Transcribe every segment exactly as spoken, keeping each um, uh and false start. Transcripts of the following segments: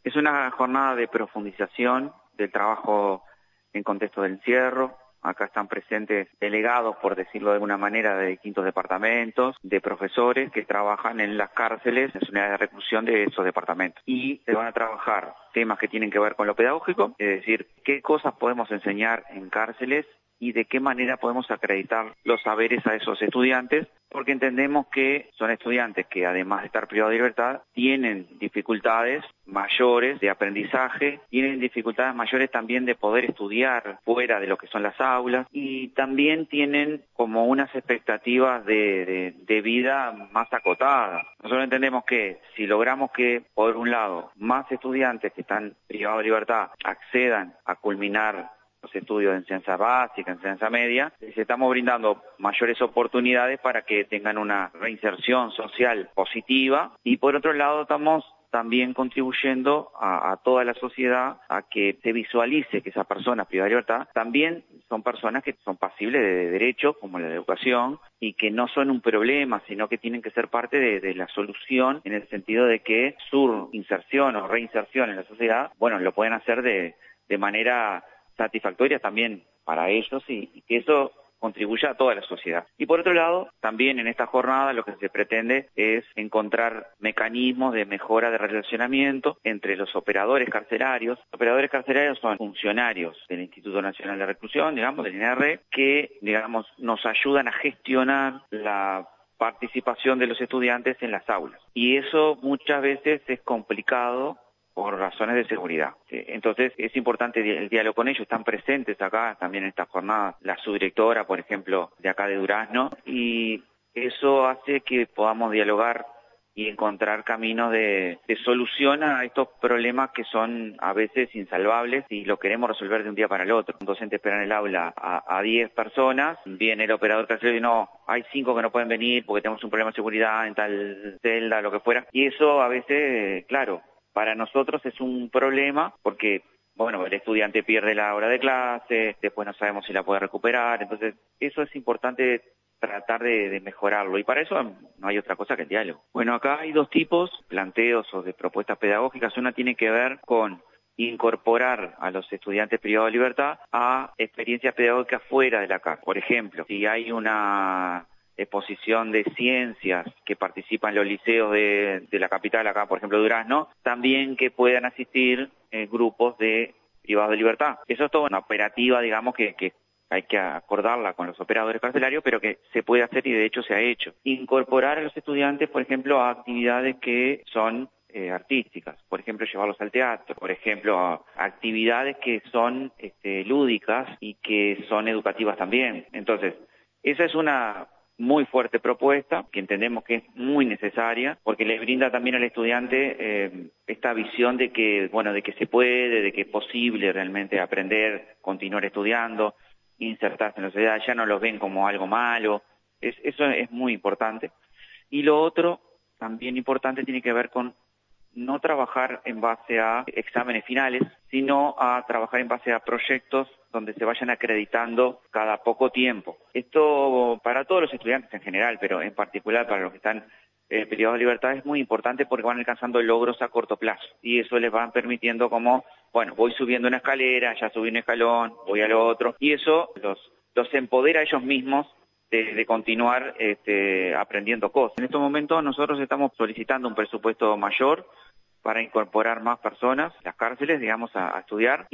Es una jornada de profundización del trabajo en contexto del encierro. Acá están presentes delegados, por decirlo de alguna manera, de distintos departamentos, de profesores que trabajan en las cárceles, en las unidades de reclusión de esos departamentos. Y se van a trabajar temas que tienen que ver con lo pedagógico, es decir, qué cosas podemos enseñar en cárceles y de qué manera podemos acreditar los saberes a esos estudiantes, porque entendemos que son estudiantes que, además de estar privados de libertad, tienen dificultades mayores de aprendizaje, tienen dificultades mayores también de poder estudiar fuera de lo que son las aulas, y también tienen como unas expectativas de, de, de vida más acotadas. Nosotros entendemos que si logramos que, por un lado, más estudiantes que están privados de libertad accedan a culminar los estudios de enseñanza básica, enseñanza media, les estamos brindando mayores oportunidades para que tengan una reinserción social positiva, y por otro lado estamos también contribuyendo a, a toda la sociedad a que se visualice que esas personas privadas de libertad también son personas que son pasibles de derechos como la educación y que no son un problema, sino que tienen que ser parte de, de la solución, en el sentido de que su inserción o reinserción en la sociedad, bueno, lo pueden hacer de, de manera satisfactoria también para ellos, y, y que eso contribuya a toda la sociedad. Y por otro lado, también en esta jornada lo que se pretende es encontrar mecanismos de mejora de relacionamiento entre los operadores carcelarios. Los operadores carcelarios son funcionarios del Instituto Nacional de Reclusión, digamos, del I N A R, que, digamos, nos ayudan a gestionar la participación de los estudiantes en las aulas. Y eso muchas veces es complicado por razones de seguridad. Entonces es importante el diálogo con ellos, están presentes acá también en esta jornada la subdirectora, por ejemplo, de acá de Durazno, y eso hace que podamos dialogar y encontrar caminos de, de solución a estos problemas que son a veces insalvables y lo queremos resolver de un día para el otro. Un docente espera en el aula a diez personas, viene el operador carcelario y no, hay cinco que no pueden venir porque tenemos un problema de seguridad en tal celda, lo que fuera, y eso a veces, claro, para nosotros es un problema porque, bueno, el estudiante pierde la hora de clase, después no sabemos si la puede recuperar, entonces eso es importante tratar de, de mejorarlo, y para eso no hay otra cosa que el diálogo. Bueno, acá hay dos tipos, planteos o de propuestas pedagógicas. Una tiene que ver con incorporar a los estudiantes privados de libertad a experiencias pedagógicas fuera de la cárcel. Por ejemplo, si hay una exposición de ciencias que participan los liceos de, de la capital, acá por ejemplo Durazno, también que puedan asistir eh, grupos de privados de libertad. Eso es toda una operativa, digamos, que, que hay que acordarla con los operadores carcelarios, pero que se puede hacer y de hecho se ha hecho. Incorporar a los estudiantes, por ejemplo, a actividades que son eh, artísticas, por ejemplo, llevarlos al teatro, por ejemplo, a actividades que son este, lúdicas y que son educativas también. Entonces, esa es una muy fuerte propuesta, que entendemos que es muy necesaria, porque le brinda también al estudiante eh, esta visión de que, bueno, de que se puede, de que es posible realmente aprender, continuar estudiando, insertarse en la sociedad, ya no los ven como algo malo. Es, eso es muy importante. Y lo otro, también importante, tiene que ver con no trabajar en base a exámenes finales, sino a trabajar en base a proyectos donde se vayan acreditando cada poco tiempo. Esto para todos los estudiantes en general, pero en particular para los que están eh, privados de libertad es muy importante porque van alcanzando logros a corto plazo y eso les va permitiendo como, bueno, voy subiendo una escalera, ya subí un escalón, voy al otro, y eso los, los empodera a ellos mismos De, de continuar este, aprendiendo cosas. En estos momentos nosotros estamos solicitando un presupuesto mayor para incorporar más personas a las cárceles, digamos, a, a estudiar,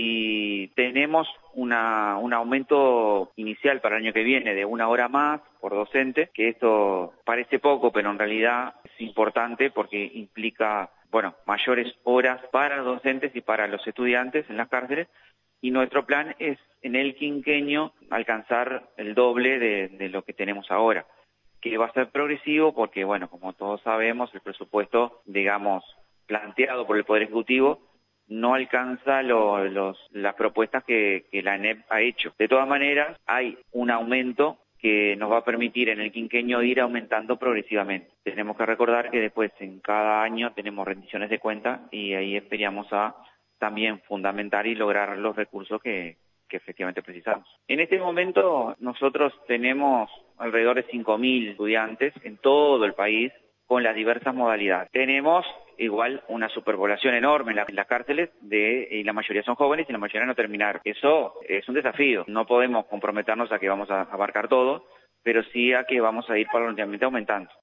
y tenemos una, un aumento inicial para el año que viene de una hora más por docente, que esto parece poco, pero en realidad es importante porque implica, bueno, mayores horas para los docentes y para los estudiantes en las cárceles. Y nuestro plan es, en el quinquenio, alcanzar el doble de, de lo que tenemos ahora, que va a ser progresivo porque, bueno, como todos sabemos, el presupuesto, digamos, planteado por el Poder Ejecutivo no alcanza lo, los, las propuestas que, que la A N E P ha hecho. De todas maneras, hay un aumento que nos va a permitir en el quinquenio ir aumentando progresivamente. Tenemos que recordar que después, en cada año, tenemos rendiciones de cuentas y ahí esperamos a también fundamentar y lograr los recursos que, que efectivamente precisamos. En este momento nosotros tenemos alrededor de cinco mil estudiantes en todo el país con las diversas modalidades. Tenemos igual una superpoblación enorme en, la, en las cárceles, de, y la mayoría son jóvenes y la mayoría no terminaron. Eso es un desafío, no podemos comprometernos a que vamos a abarcar todo, pero sí a que vamos a ir paulatinamente aumentando.